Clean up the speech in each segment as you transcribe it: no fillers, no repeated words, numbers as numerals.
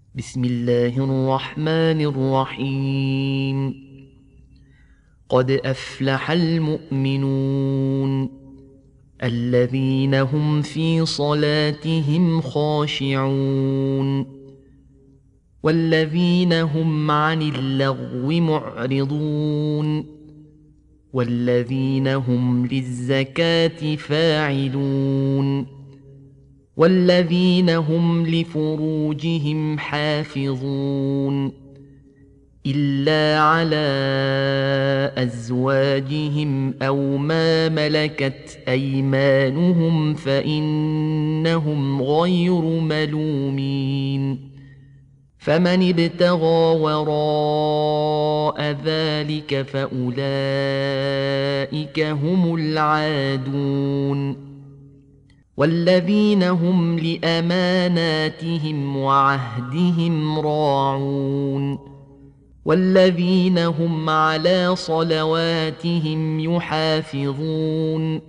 بسم الله الرحمن الرحيم. قد أفلح المؤمنون الذين هم في صلاتهم خاشعون والذين هم عن اللغو معرضون والذين هم للزكاة فاعلون والذين هم لفروجهم حافظون إلا على أزواجهم أو ما ملكت أيمانهم فإنهم غير ملومين. فمن ابتغى وراء ذلك فأولئك هم العادون. والذين هم لأماناتهم وعهدهم راعون والذين هم على صلواتهم يحافظون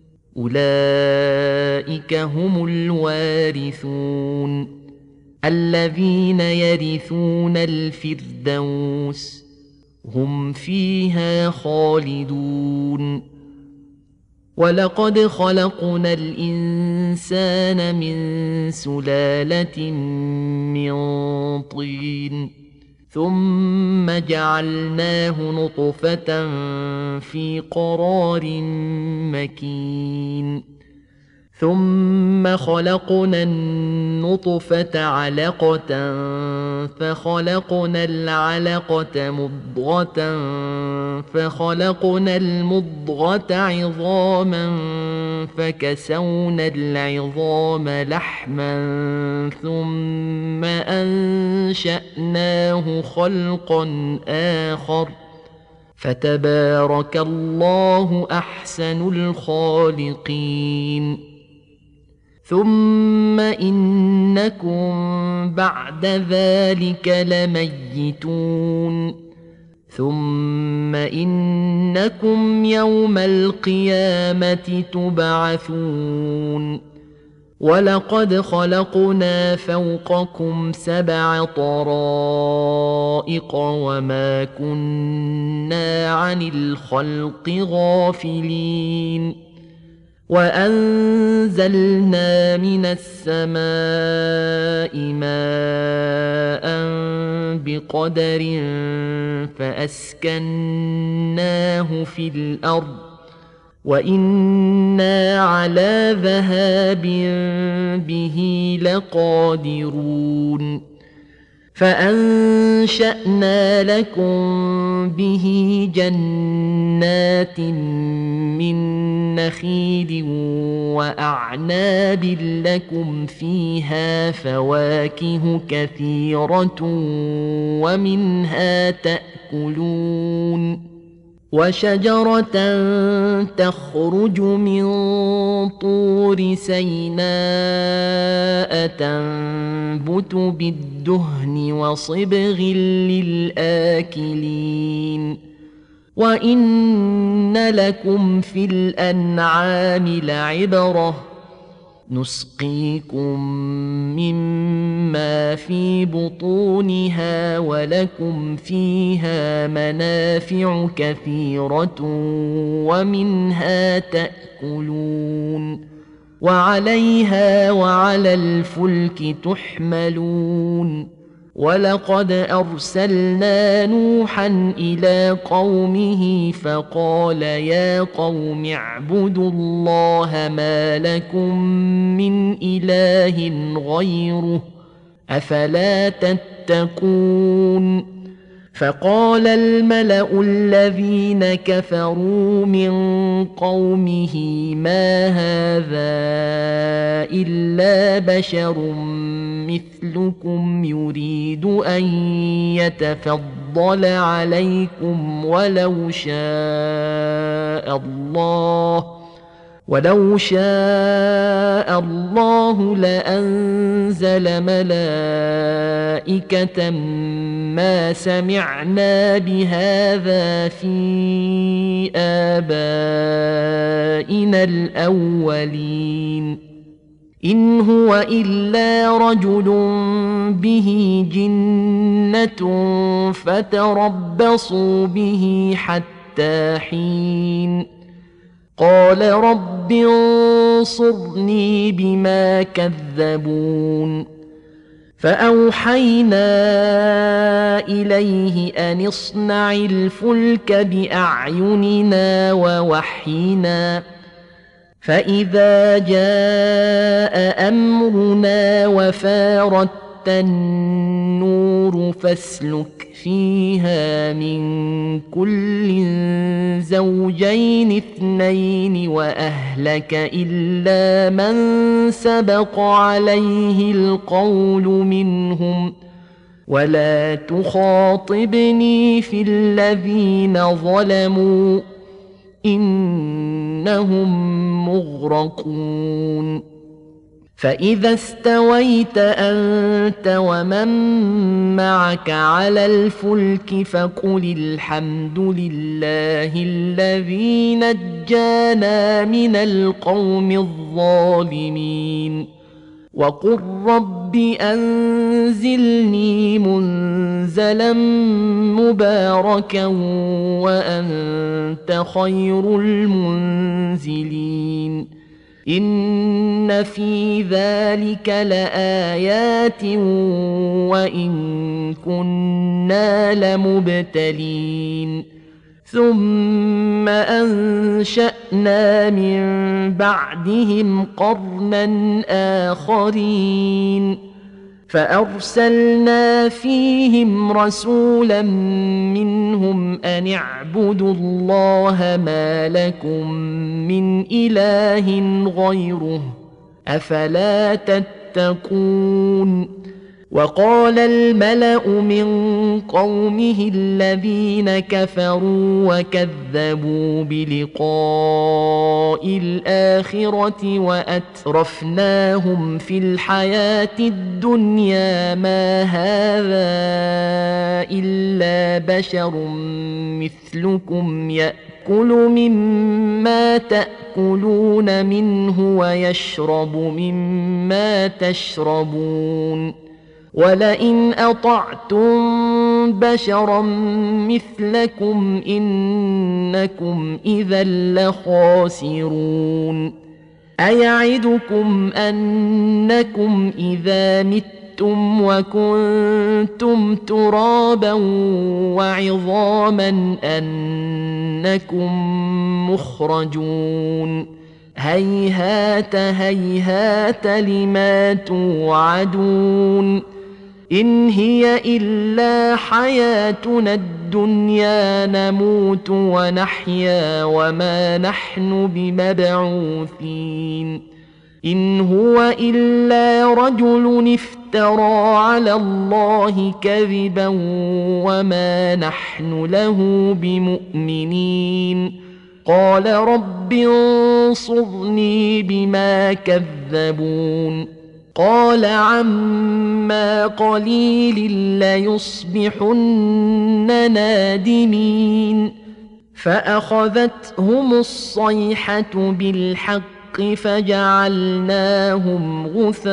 أولئك هم الوارثون الذين يرثون الفردوس هم فيها خالدون. ولقد خلقنا الإنسان من سلالة من طين ثم جعلناه نطفة في قرار مكين ثم خلقنا النطفة علقة فخلقنا العلقة مضغة فخلقنا المضغة عظاما فكسونا العظام لحما ثم أنشأناه خلقا آخر فتبارك الله أحسن الخالقين. ثم إنكم بعد ذلك لميتون ثم إنكم يوم القيامة تبعثون. ولقد خلقنا فوقكم 7 طرائق وما كنا عن الخلق غافلين وأنزلنا من السماء ماء بقدر فأسكناه في الأرض وإنا على ذهاب به لقادرون. فأنشأنا لكم به جنات من نخيل وأعناب لكم فيها فواكه كثيرة ومنها تأكلون وشجرة تخرج من طور سيناء تنبت بالدهن وصبغ للآكلين وإن لكم في الأنعام لعبرة نسقيكم مما في بطونها ولكم فيها منافع كثيرة ومنها تأكلون وعليها وعلى الفلك تحملون. ولقد أرسلنا نوحا إلى قومه فقال يا قوم اعبدوا الله ما لكم من إله غيره أفلا تتقون. فقال الملأ الذين كفروا من قومه ما هذا إلا بشر مثلكم يريد أن يتفضل عليكم ولو شاء الله لأنزل ملائكة ما سمعنا بهذا في آبائنا الأولين إن هو إلا رجل به جنة فتربصوا به حتى حين قال رب انصرني بما كذبون فأوحينا إليه أن اصنع الفلك بأعيننا ووحينا فإذا جاء أمرنا وفارت النور فاسلك فيها من كل زوجين اثنين وأهلك إلا من سبق عليه القول منهم ولا تخاطبني في الذين ظلموا إنهم مغرقون فإذا استويت أنت ومن معك على الفلك فقل الحمد لله الذي نجانا من القوم الظالمين وقل رب أنزلني منزلا مباركا وأنت خير المنزلين إن في ذلك لآيات وإن كنا لمبتلين ثم أنشأنا من بعدهم قرنا آخرين فأرسلنا فيهم رسولا منهم أن اعبدوا الله ما لكم من إله غيره أفلا تتقون وقال الملأ من قومه الذين كفروا وكذبوا بلقاء الآخرة وأترفناهم في الحياة الدنيا ما هذا إلا بشر مثلكم يأكل مما تأكلون منه ويشرب مما تشربون ولئن أطعتم بشرا مثلكم إنكم إذا لخاسرون أيعدكم أنكم إذا متم وكنتم ترابا وعظاما أنكم مخرجون هيهات هيهات لما توعدون إن هي إلا حياتنا الدنيا نموت ونحيا وما نحن بمبعوثين إن هو إلا رجل افترى على الله كذبا وما نحن له بمؤمنين قال رب انصرني بما كذبون قال عما قليل ليصبحن نادمين فأخذتهم الصيحة بالحق فجعلناهم غثاء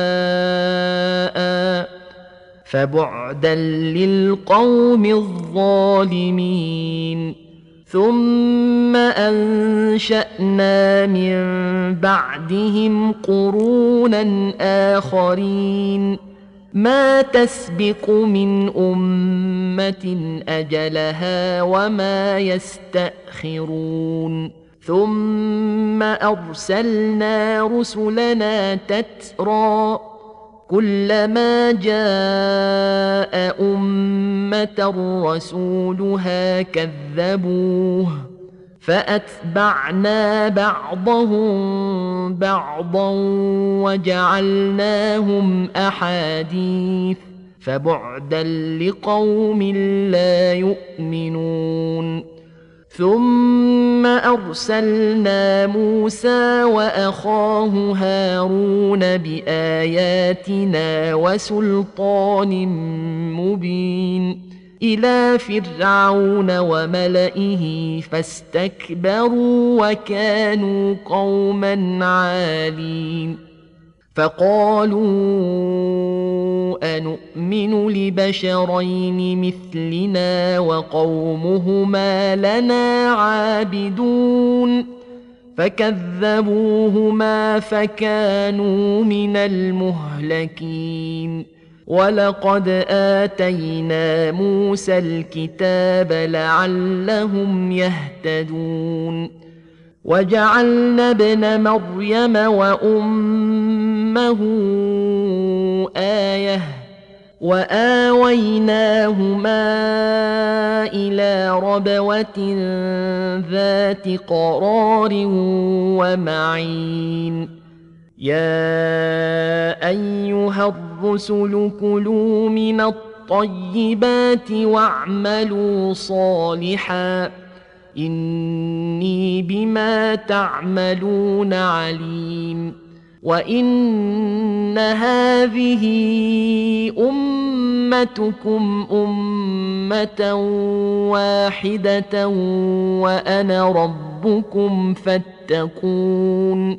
فبعدا للقوم الظالمين ثم أنشأنا من بعدهم قرونا آخرين ما تسبق من أمة أجلها وما يستأخرون ثم أرسلنا رسلنا تترى كلما جاء أمة رسولها كذبوه فأتبعنا بعضهم بعضا وجعلناهم أحاديث فبعدا لقوم لا يؤمنون ثم أرسلنا موسى وأخاه هارون بآياتنا وسلطان مبين إلى فرعون وملئه فاستكبروا وكانوا قوما عالين فقالوا أنؤمن لبشرين مثلنا وقومهما لنا عابدون فكذبوهما فكانوا من المهلكين ولقد آتينا موسى الكتاب لعلهم يهتدون وجعلنا ابن مريم وأمه آية وآويناهما إلى ربوة ذات قرار ومعين يا أيها الرسل كلوا من الطيبات واعملوا صالحا إني بما تعملون عليم وإن هذه أمتكم أمة واحدة وأنا ربكم فاتقون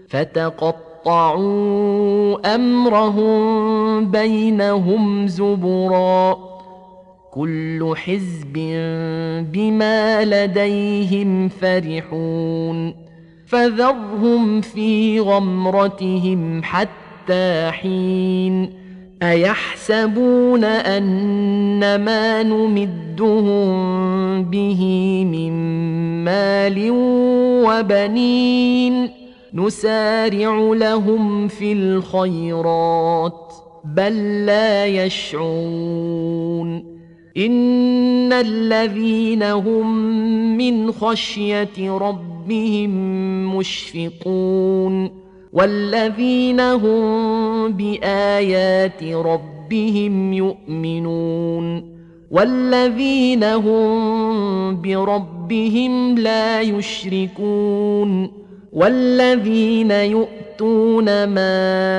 فتقطعوا أمرهم بينهم زبرا كل حزب بما لديهم فرحون فذرهم في غمرتهم حتى حين أيحسبون أن ما نمدهم به من مال وبنين نسارع لهم في الخيرات بل لا يشعرون إن الذين هم من خشية ربهم مشفقون والذين هم بآيات ربهم يؤمنون والذين هم بربهم لا يشركون والذين يؤتون ما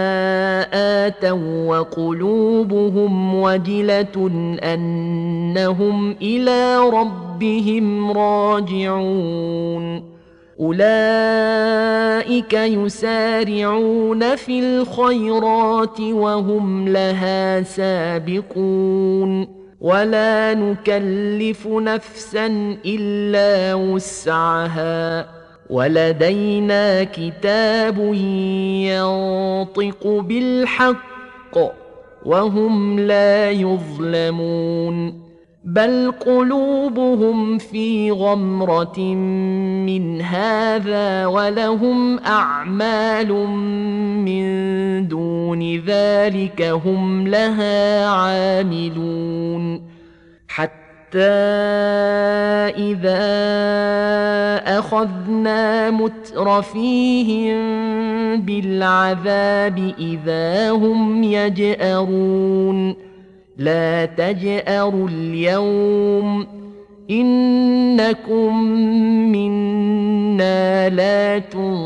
آتوا وقلوبهم وجلة أنهم إلى ربهم راجعون أولئك يسارعون في الخيرات وهم لها سابقون ولا نكلف نفسا إلا وسعها ولدينا كتاب ينطق بالحق وهم لا يظلمون بل قلوبهم في غمرة من هذا ولهم أعمال من دون ذلك هم لها عاملون حتى إذا أخذنا مترفيهم بالعذاب إذا هم يجأرون لا تجأروا اليوم إنكم منا لا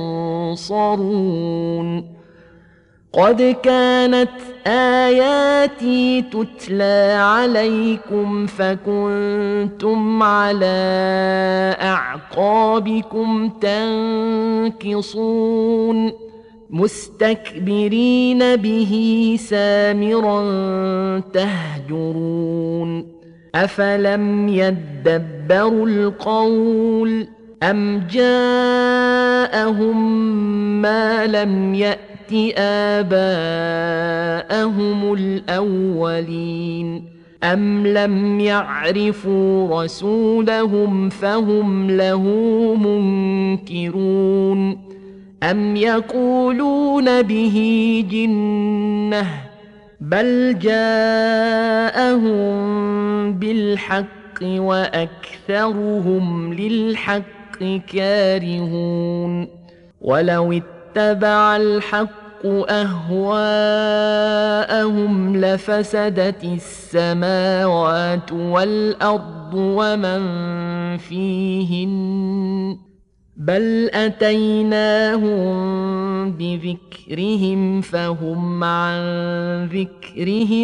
تنصرون قد كانت آياتي تتلى عليكم فكنتم على أعقابكم تنكصون مستكبرين به سامرا تهجرون أفلم يدبروا القول أم جاءهم ما لم يأت آباءهم الأولين أم لم يعرفوا رسولهم فهم له منكرون أم يقولون به جنة بل جاءهم بالحق وأكثرهم للحق كارهون ولو اتبع الحق أهواءهم لفسدت السماوات والأرض ومن فيهن بل أتيناهم بذكرهم فهم عن ذكرهم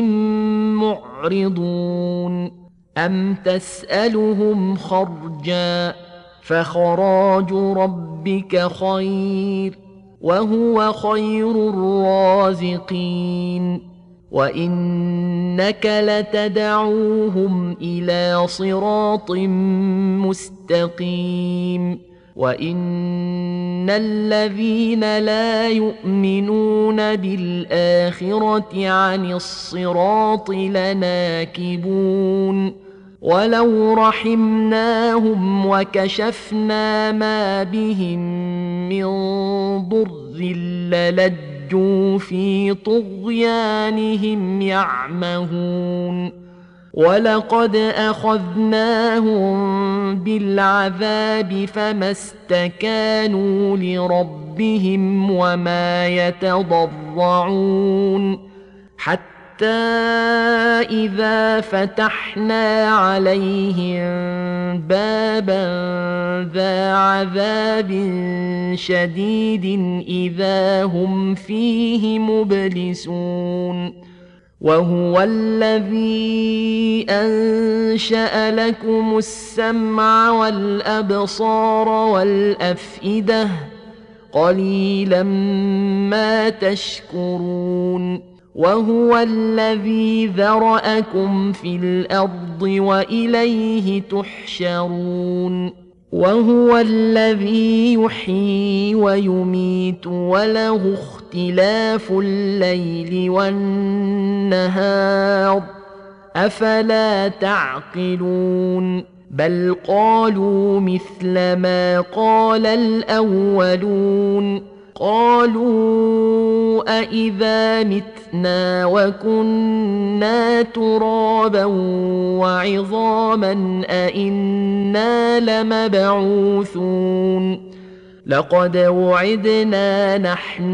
معرضون أم تسألهم خرجا فخراج ربك خير وهو خير الرازقين وإنك لتدعوهم إلى صراط مستقيم وإن الذين لا يؤمنون بالآخرة عن الصراط لناكبون ولو رحمناهم وكشفنا ما بهم من ضر للجوا في طغيانهم يعمهون ولقد أخذناهم بالعذاب فما استكانوا لربهم وما يتضرعون حتى إذا فتحنا عليهم بابا ذا عذاب شديد إذا هم فيه مبلسون وهو الذي أنشأ لكم السمع والأبصار والأفئدة قليلا ما تشكرون وهو الذي ذرأكم في الأرض وإليه تحشرون وهو الذي يحيي ويميت وله اختلاف الليل والنهار أفلا تعقلون بل قالوا مثل ما قال الأولون قالوا أإذا متنا وكنا ترابا وعظاما أإنا لمبعوثون لقد وعدنا نحن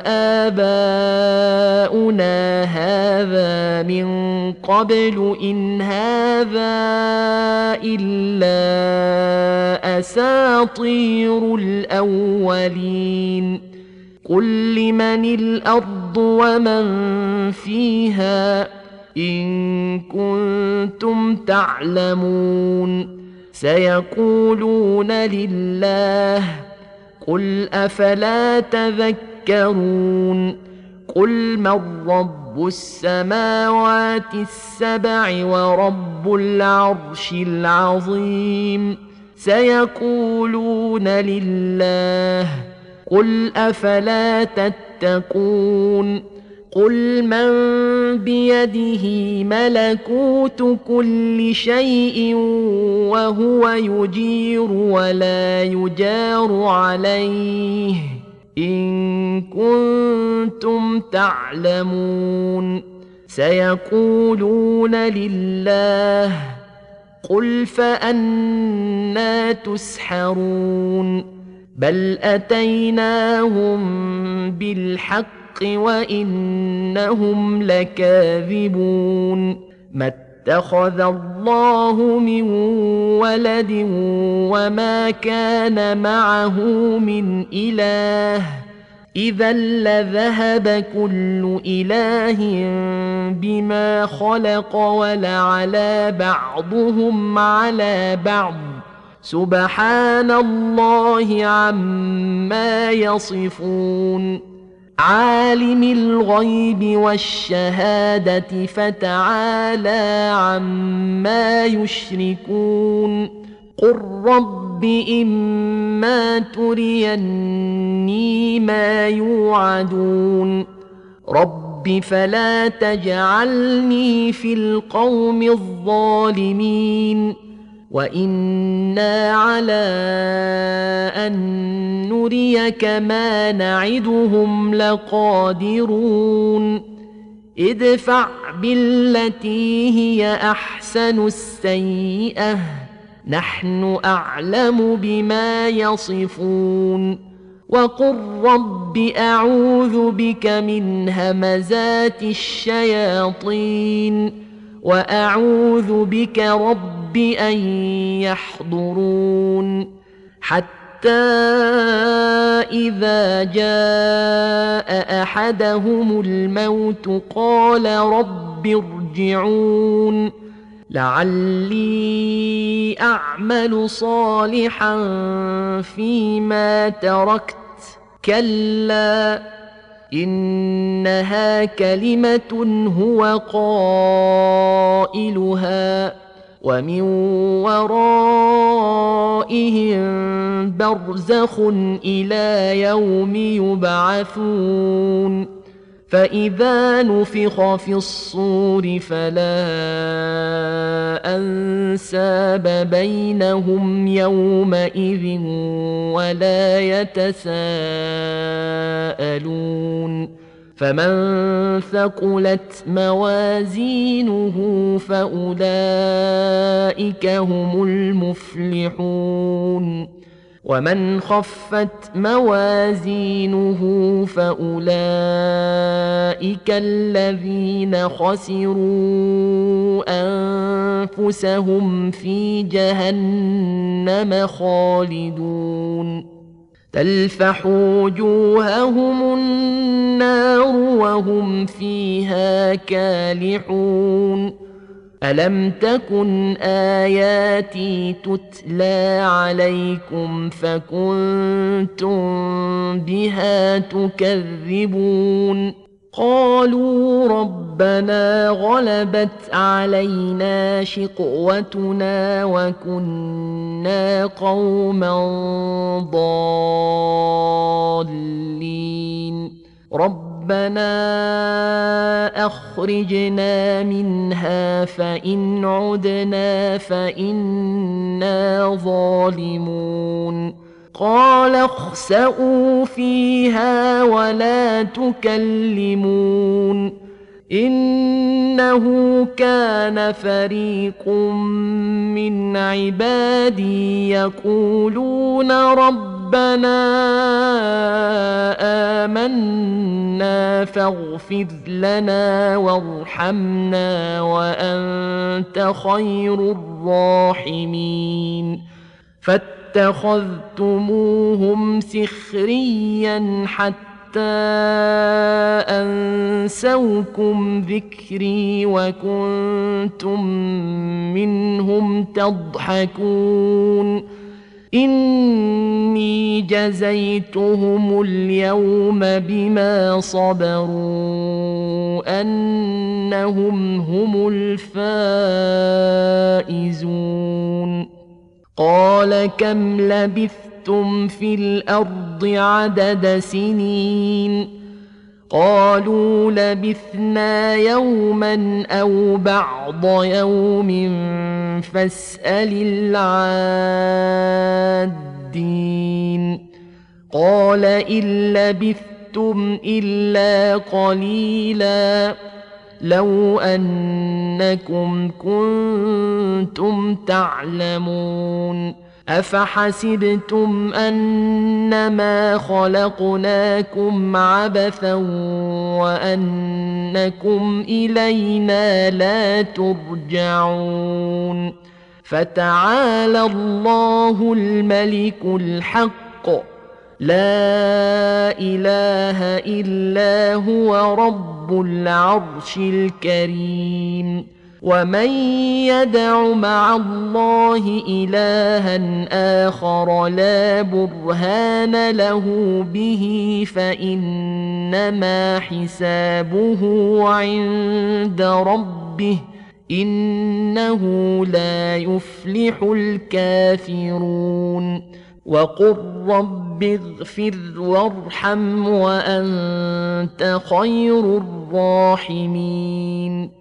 وآباؤنا هذا من قبل إن هذا إلا أساطير الأولين قل لمن الأرض ومن فيها إن كنتم تعلمون سيقولون لله قل أفلا تذكرون قل من رب السماوات السبع ورب العرش العظيم سيقولون لله قل أفلا تتقون قل من بيده ملكوت كل شيء وهو يجير ولا يجار عليه إن كنتم تعلمون سيقولون لله قل فأنى تسحرون بل أتيناهم بالحق وإنهم لكاذبون ما اتخذ الله من ولد وما كان معه من إله إذا لذهب كل إله بما خلق ولعلى بعضهم على بعض سبحان الله عما يصفون عالم الغيب والشهادة فتعالى عما يشركون قل رب إما تريني ما يوعدون رب فلا تجعلني في القوم الظالمين وإنا على أن نريك ما نعدهم لقادرون ادفع بالتي هي أحسن السيئة نحن أعلم بما يصفون وقل رب أعوذ بك من همزات الشياطين وأعوذ بك رب أن يحضرون حتى إذا جاء أحدهم الموت قال رب ارجعون لعلي أعمل صالحا فيما تركت كلا إنها كلمة هو قائلها ومن ورائهم برزخ إلى يوم يبعثون فإذا نفخ في الصور فلا أنساب بينهم يومئذ ولا يتساءلون فمن ثقلت موازينه فأولئك هم المفلحون ومن خفت موازينه فأولئك الذين خسروا أنفسهم في جهنم خالدون تلفح وجوههم النار وهم فيها كالحون ألم تكن آياتي تتلى عليكم فكنتم بها تكذبون قالوا ربنا غلبت علينا شقوتنا وكنا قوما ضالين ربنا أخرجنا منها فإن عدنا فإنا ظالمون قال اخسئوا فيها ولا تكلمون إنه كان فريق من عبادي يقولون ربنا آمنا فاغفر لنا وارحمنا وأنت خير الراحمين فاتخذتموهم سخريا حتى أنسوكم ذكري وكنتم منهم تضحكون إني جزيتهم اليوم بما صبروا أنهم هم الفائزون قال كم لبثتم في الأرض عدد سنين قالوا لبثنا يوما أو بعض يوم فاسأل العادين قال إن لبثتم إلا قليلا لو أنكم كنتم تعلمون أفحسبتم أنما خلقناكم عبثا وأنكم إلينا لا ترجعون فتعالى الله الملك الحق لا إله إلا هو رب العرش الكريم ومن يدع مع الله إلها آخر لا برهان له به فإنما حسابه عند ربه إنه لا يفلح الكافرون وقل رب اغفر وارحم وأنت خير الراحمين